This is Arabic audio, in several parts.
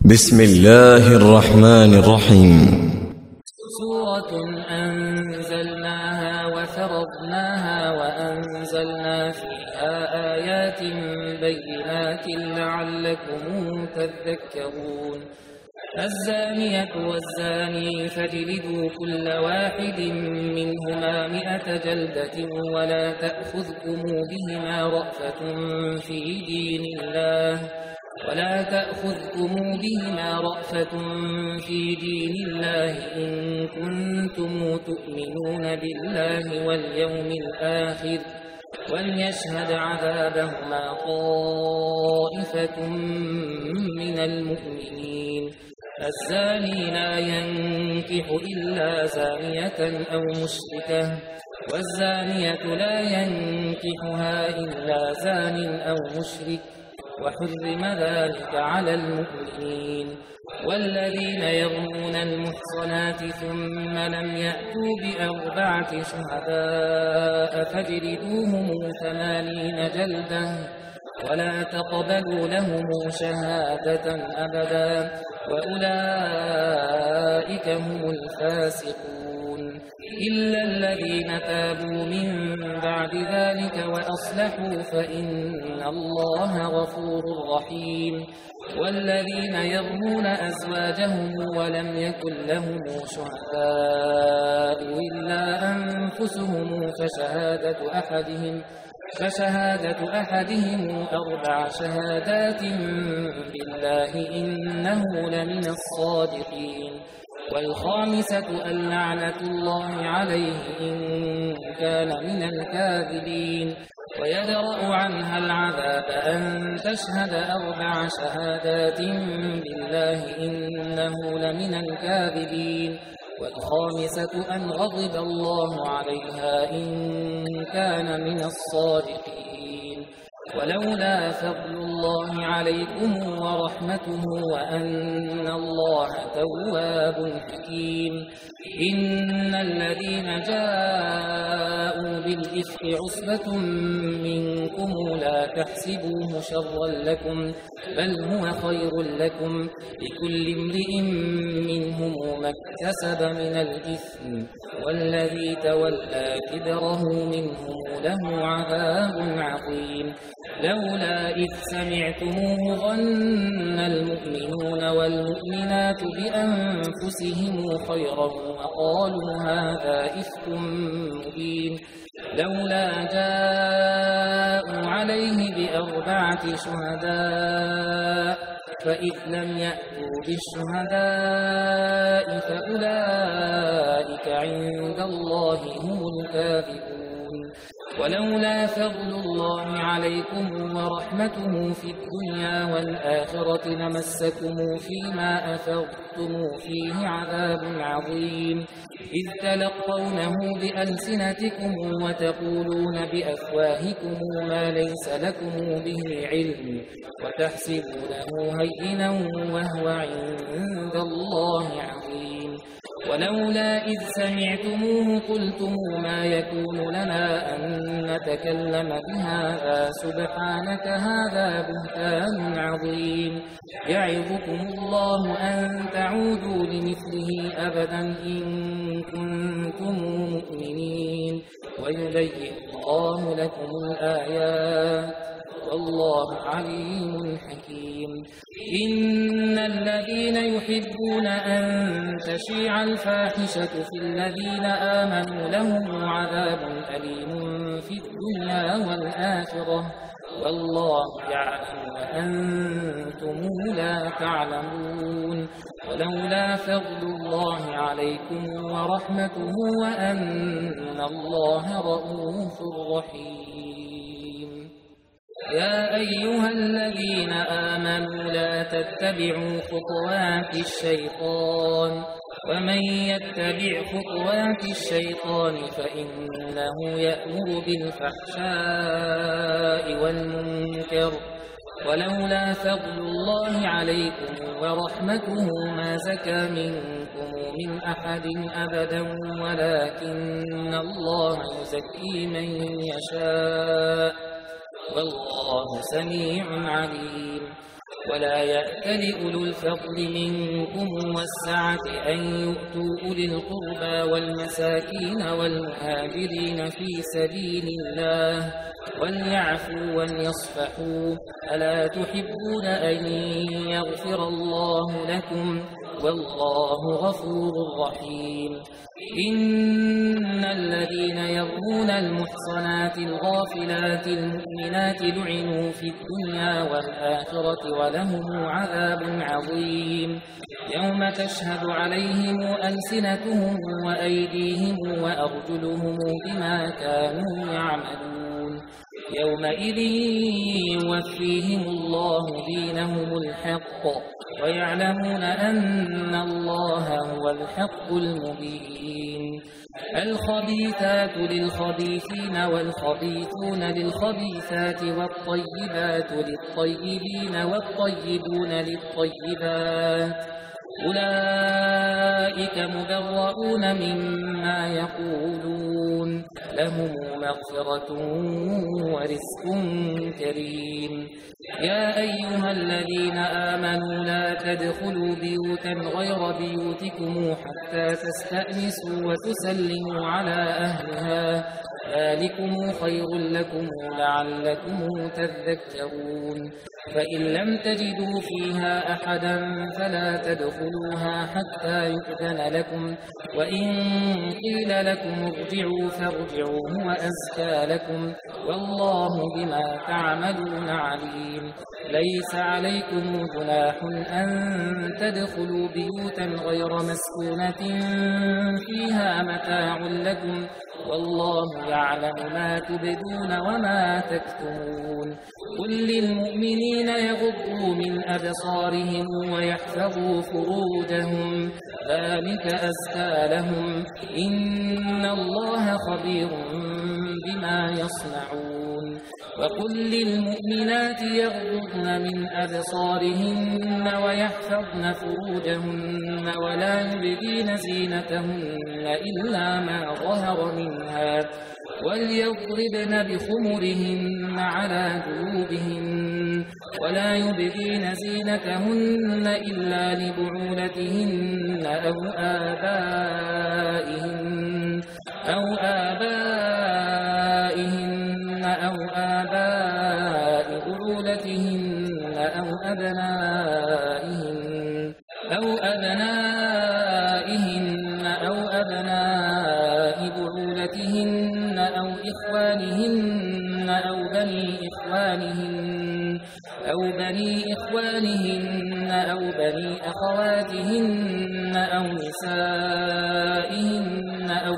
بسم الله الرحمن الرحيم. سورة أنزلناها وفرضناها وأنزلنا فيها آيات بينات لعلكم تذكرون. الزانية والزاني فاجلدوا كل واحد منهما 100 جلدة ولا تأخذكم بهما رأفة في دين الله إن كنتم تؤمنون بالله واليوم الآخر وليشهد عذابهما طائفة من المؤمنين. الزاني لا ينكح إلا زانية أو مشركة والزانية لا ينكحها إلا زان أو مشرك وحرم ذلك على المؤمنين. والذين يرمون المحصنات ثم لم يأتوا ب4 شهداء فاجلدوهم 80 جلدة ولا تقبلوا لهم شهادة أبدا وأولئك هم الفاسقون. إلا الذين تابوا من بعد ذلك وأصلحوا فإن الله غفور رحيم. والذين يرمون أزواجهم ولم يكن لهم شهداء إلا أنفسهم فشهادة أحدهم 4 شهادات بالله إنه لمن الصادقين. والخامسة اللعنة الله عليه إن كان من الكاذبين. ويدرأ عنها العذاب أن تشهد 4 شهادات بالله إنه لمن الكاذبين. والخامسة أن غضب الله عليها إن كان من الصادقين. ولولا فضل الله عليكم ورحمته وأن الله تواب حكيم. إن الذين جاءوا بالإفك عصبة منكم لا تحسبوه شرا لكم بل هو خير لكم لكل امرئ منهم ما اكتسب من الإثم والذي تولى كبره منهم له عذاب عظيم. لولا إذ سمعتموه ظن المؤمنون والمؤمنات بأنفسهم خيرا وقالوا هذا إفك مبين. لولا جاءوا عليه ب4 شهداء فإذ لم يأتوا بالشهداء فأولئك عند الله هم الكاذبون. ولولا فضل الله عليكم ورحمته في الدنيا والآخرة لمسكم فيما أفضتم فيه عذاب عظيم. إذ تلقونه بألسنتكم وتقولون بأفواهكم ما ليس لكم به علم وتحسبونه هينا وهو عند الله عظيم. ولولا إذ سمعتموه قلتم ما يكون لنا أن نتكلم بهذا سبحانك هذا بهتان عظيم. يعظكم الله أن تعودوا لمثله أبدا إن كنتم مؤمنين ويبين الله لكم الآيات والله عليم حكيم. إن الذين يحبون أن تشيع الفاحشة في الذين آمنوا لهم عذاب أليم في الدنيا والآخرة والله يعلم وأنتم لا تعلمون. ولولا فضل الله عليكم ورحمته وأن الله رءوف رحيم. يا أيها الذين آمنوا لا تتبعوا خطوات الشيطان ومن يتبع خطوات الشيطان فإنه يأمر بالفحشاء والمنكر. ولولا فضل الله عليكم ورحمته ما زكى منكم من أحد أبدا ولكن الله يزكي من يشاء والله سميع عليم. ولا يأتل أولو الفضل منكم والسعة أن يؤتوا أولي القربى والمساكين والمهاجرين في سبيل الله وليعفوا وليصفحوا ألا تحبون أن يغفر الله لكم والله غفور رحيم إن الذين يرمون المحصنات الغافلات المؤمنات لعنوا في الدنيا والآخرة ولهم عذاب عظيم يوم تشهد عليهم ألسنتهم وأيديهم وأرجلهم بما كانوا يعملون يومئذ يوفيهم الله دينهم الحق ويعلمون أن الله هو الحق المبين الخبيثات للخبيثين والخبيثون للخبيثات والطيبات للطيبين والطيبون للطيبات أولئك مبرؤون مما يقولون لهم مغفرة ورزق كريم يا أيها الذين آمنوا لا تدخلوا بيوتا غير بيوتكم حتى تستأنسوا وتسلموا على أهلها ذلكم خير لكم لعلكم تذكرون فإن لم تجدوا فيها أحدا فلا تدخلوها حتى يؤذن لكم وإن قيل لكم ارجعوا فارجعوا هو أزكى لكم والله بما تعملون عليم ليس عليكم جناح أن تدخلوا بيوتا غير مسكونة فيها متاع لكم والله يعلم ما تبدون وما تكتمون قل للمؤمنين يغضوا من أبصارهم ويحفظوا فروجهم ذلك أزكى لهم إن الله خبير بما يصنعون وقل للمؤمنات يغضضن من أبصارهن ويحفظن فروجهن ولا يبدين زينتهن إلا ما ظهر منها وليضربن بخمرهن على جيوبهن ولا يبدين زينتهن إلا لبعولتهن أو آبائهن أو آباء بعولتهن أو أبنائهن أو أبناء بعولتهن أو إخوانهن أو بني إخوانهن أو بني أخواتهن أو نسائهن أو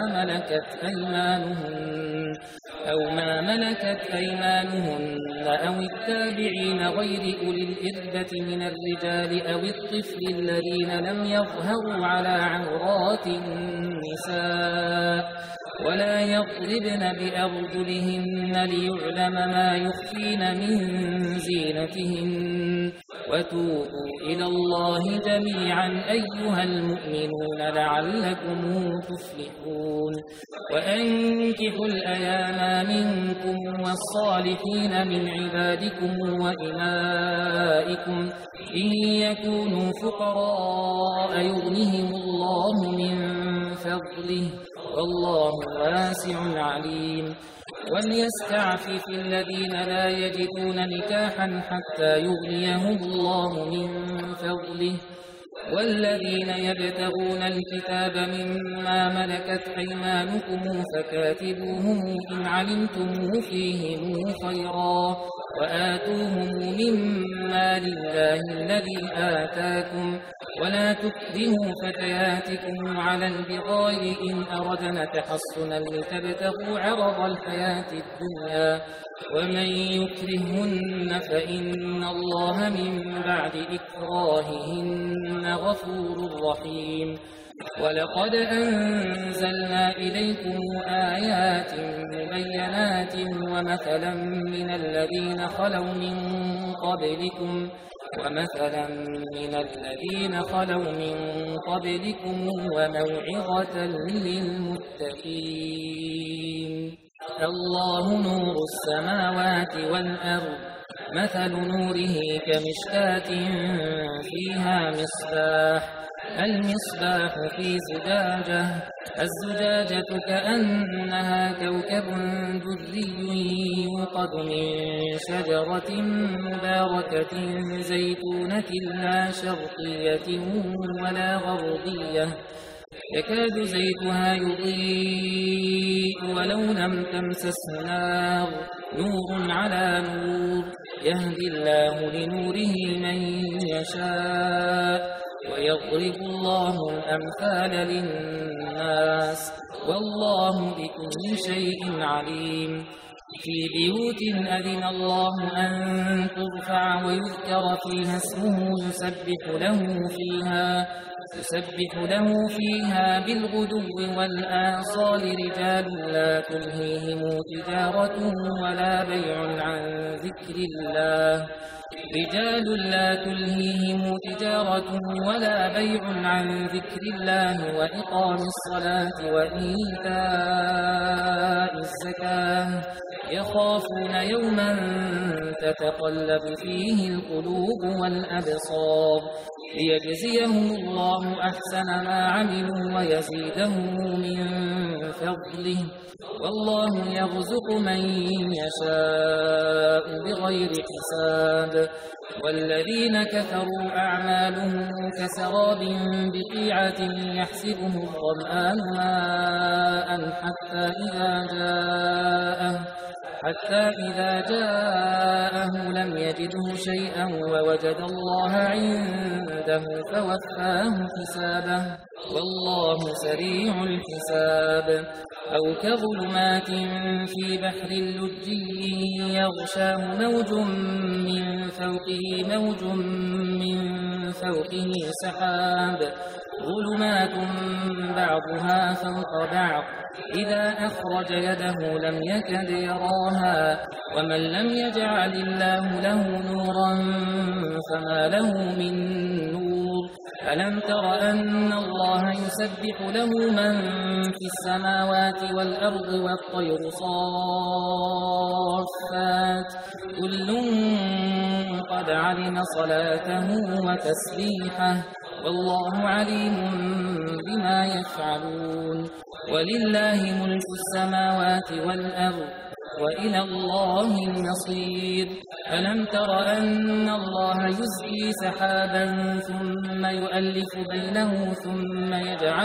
ما ملكت أيمانهن أو التابعين غير أولي الإربة من الرجال أو الطفل الذين لم يظهروا على عورات النساء ولا يضربن بأرجلهن ليعلم ما يخفين من زينتهن وتوبوا إلى الله جميعا أيها المؤمنون لعلكم تفلحون وأنكحوا الأيام منكم والصالحين من عبادكم وإمائكم إن يكونوا فقراء يغنهم الله من فضله والله واسع عليم وليستعفف الذين لا يجدون نكاحا حتى يغنيهم الله من فضله والذين يبتغون الكتاب مما ملكت أيمانكم فكاتبوهم إن علمتم فيهم خيرا وآتوهم مما لله الذي آتاكم ولا تكرهوا فتياتكم على البغاء إن أردنا تحصنا لتبتغوا عرض الحياة الدنيا ومن يكرهن فإن الله من بعد إكراههن غفور رحيم ولقد أنزلنا إليكم آيات مبينات ومثلا من الذين خلوا من قبلكم وموعظة للمتقين الله نور السماوات والأرض مثل نوره كمشكاة فيها مصباح المصباح في زجاجة الزجاجة كأنها كوكب دري يوقد من شجرة مباركة زيتونة لا شرقية ولا غربية يكاد زيتها يضيء ولو لم تمسسه نار نور على نور يهدي الله لنوره من يشاء ويضرب الله الأمثال للناس والله بكل شيء عليم في بيوت أذن الله أن ترفع ويذكر فيها اسمه يسبح له فيها بالغدو والآصال رجال لا تلهيهم تجارة ولا بيع عن ذكر الله وإقام الصلاة وإيتاء الزكاة يخافون يوما تتقلب فيه القلوب والأبصار ليجزيهم الله أحسن ما عملوا ويزيدهم من فضله والله يرزق من يشاء بغير حساب والذين كفروا أعمالهم كسراب بقيعة يحسبه الظمآن ماء حتى إذا جاءه لم يجده شيئا ووجد الله عنده فوفاه حسابه والله سريع الحساب أو كظلمات في بحر اللجي يغشاه موج من فوقه سحاب ظلمات بعضها فوق بعض إذا أخرج يده لم يكد يراها ومن لم يجعل الله له نورا فما له من نور ألم تر أن الله يسبح له من في السماوات والأرض والطير صافات كل قد علم صلاته وتسبيحه والله عليم بما يفعلون ولله ملك السماوات والأرض وإلى الله المصير ألم تر أن الله يزجي سحابا ثم يؤلف بينه ثم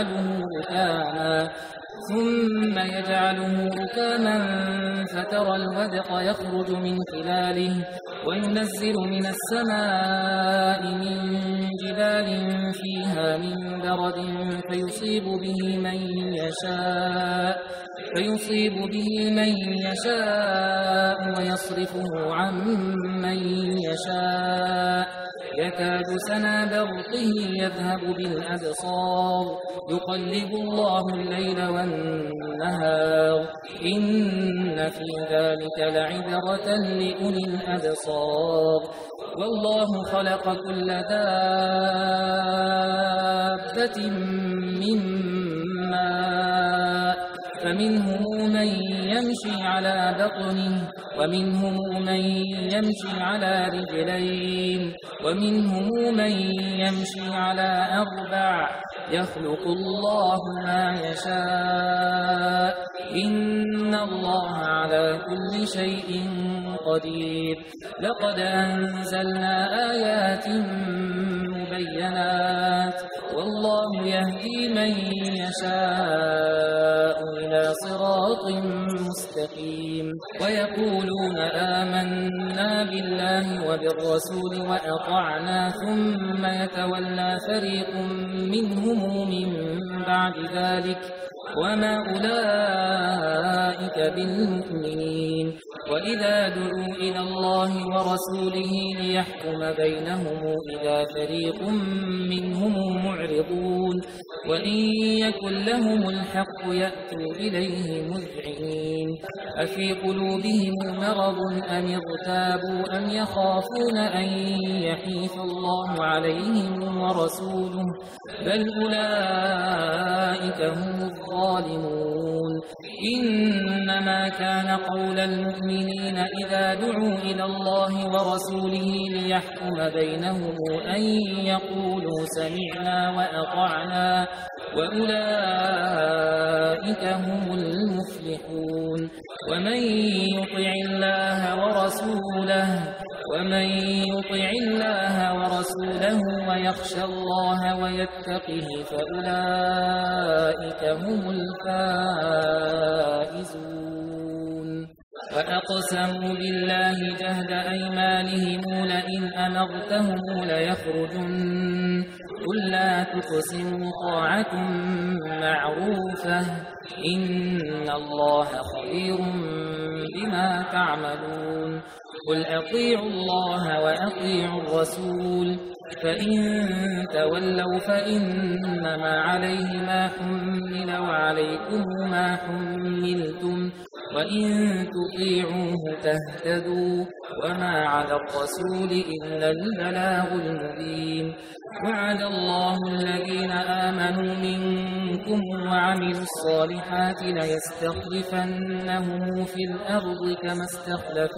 يجعله ركاما فترى الودق يخرج من خلاله وينزل من السماء من جبال فيها من برد فيصيب به من يشاء ويصرفه عن من يشاء يكاد سنا برقه يذهب بالأبصار يقلب الله الليل والنهار إن في ذلك لعبرة لأولي الأبصار والله خلق كل دابة من ماء فمنهم من يمشي على بطنه ومنهم من يمشي على رجلين ومنهم من يمشي على أربع يخلق الله ما يشاء إن الله على كل شيء قدير لقد أنزلنا آيات مبينات والله يهدي من يشاء إلى صراط مستقيم ويقولون آمنا بالله وبالرسول وأطعنا ثم يتولى فريق منهم من بعد ذلك وما أولئك بالمؤمنين وإذا دعوا إلى الله ورسوله ليحكم بينهم إذا فريق منهم معرضون وإن يكن لهم الحق يأتوا إليه مذعنين أفي قلوبهم مرض أم ارتابوا أم يخافون أن يحيف الله عليهم ورسوله بل أولئك هم الظالمون إنما كان قول المؤمنين إذا دعوا إلى الله ورسوله ليحكم بينهم أن يقولوا سمعنا وأطعنا وأولئك هم المفلحون ومن يطع الله ورسوله ويخشى الله ويتقه فأولئك هم الفائزون وأقسموا بالله جهد أيمانهم لئن أمرتهم ليخرجن قل لا تقسموا طاعة معروفة إن الله خبير بما تعملون قل أطيعوا الله وأطيعوا الرسول فإن تولوا فإنما عليه ما حمل وعليكم ما حملتم وإن تطيعوه تهتدوا وما على الرسول إلا البلاغ المبين وعد الله الذين آمنوا منكم وعملوا الصالحات ليستخلفنهم في الأرض كما استخلف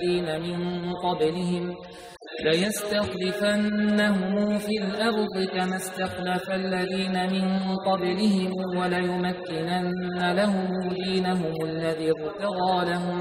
الذين من قبلهم وليمكنن لهم دينهم الذي ارتضى لهم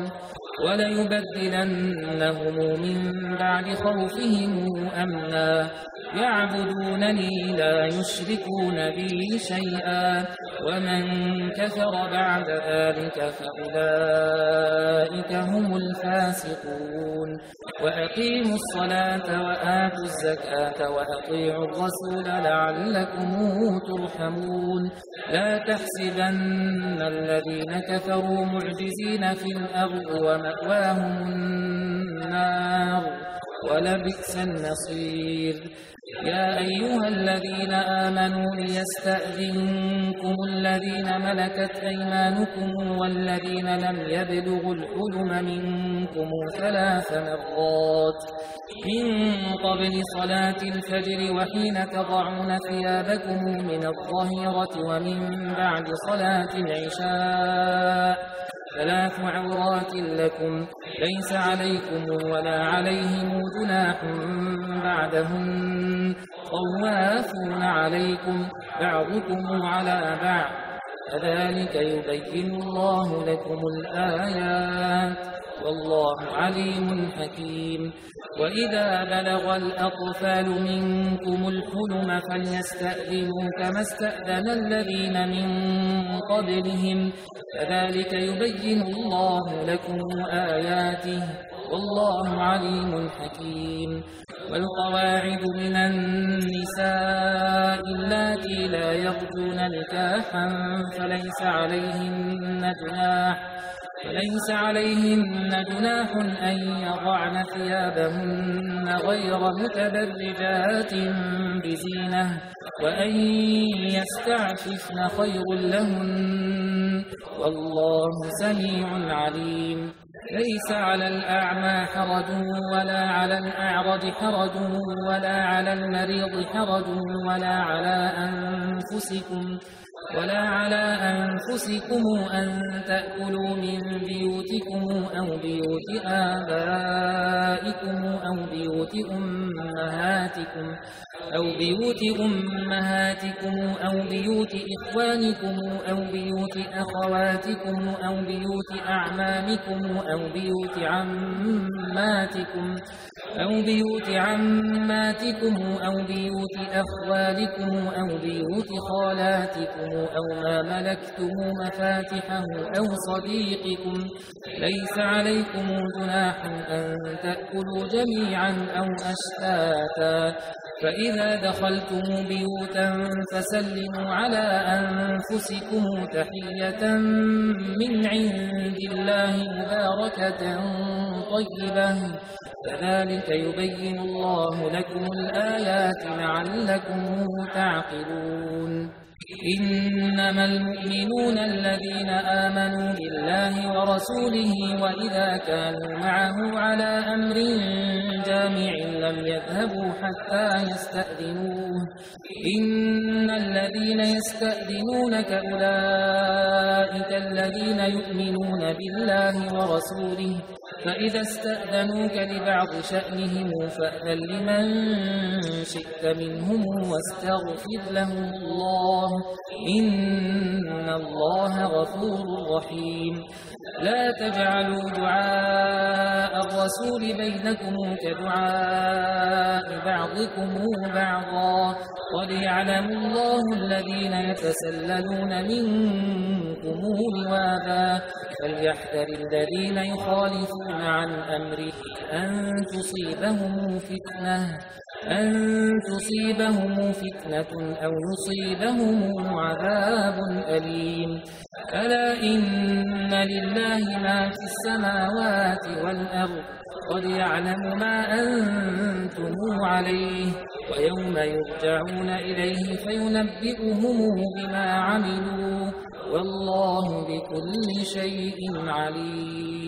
وليبدلنهم من بعد خوفهم أمنا يعبدونني لا يشركون بي شيئا ومن كفر بعد ذلك فأولئك هم الفاسقون وأقيموا الصلاة وآتوا الزكاة وأطيعوا الرسول لعلكم ترحمون لا تحسبن الذين كفروا معجزين في الأرض ومأواهم النار ولبئس المصير يا أيها الذين آمنوا ليستأذنكم الذين ملكت أيمانكم والذين لم يبلغوا الحلم منكم 3 مرات من قبل صلاة الفجر وحين تضعون ثيابكم من الظهيرة ومن بعد صلاة العشاء 3 عورات لكم ليس عليكم ولا عليهم جناح بعدهن طوافون عليكم بعضكم على بعض كذلك يبين الله لكم الآيات والله عليم حكيم وإذا بلغ الأطفال منكم الحلم فليستأذنوا كما استأذن الذين من قبلهم كذلك يبين الله لكم آياته والله عليم حكيم والقواعد من النساء اللاتي لا يرجون نكاحا فليس عليهن جناح أن يضعن ثيابهن غير متبرجات بزينة وأن يستعففن خير لهن والله سميع عليم ليس على الأعمى حرج ولا على الأعرج حرج ولا على المريض حرج ولا على أنفسكم أن تأكلوا من بيوتكم أو بيوت آبائكم أو بيوت أمهاتكم أو بيوت إخوانكم أو بيوت أخواتكم أو بيوت أعمامكم أو بيوت عماتكم أو بيوت أخوالكم أو بيوت خالاتكم أو ما ملكتم مفاتحه أو صديقكم ليس عليكم جناح أن تأكلوا جميعا أو أشتاتا فإذا دخلتم بيوتا فسلموا على أنفسكم تحية من عند الله مباركة طيبة كذلك يبين الله لكم الآيات لعلكم تعقلون إنما المؤمنون الذين آمنوا بالله ورسوله وإذا كانوا معه على أمر جامع لم يذهبوا حتى يستأذنوه إن الذين يستأذنونك أولئك الذين يؤمنون بالله ورسوله فإذا استأذنوك لبعض شأنهم فأذن لمن شئت منهم واستغفر لهم الله إن الله غفور رحيم لا تجعلوا دعاء الرسول بينكم كدعاء بعضكم بعضا قد يعلم الله الذين يتسللون منكم لواذا فليحذر الذين يخالفون عن أمره أن تصيبهم فتنة أو يصيبهم عذاب أليم ألا إن لله ما في السماوات والأرض قد يعلم ما أنتم عليه ويوم يرجعون إليه فينبئهم بما عملوا والله بكل شيء عليم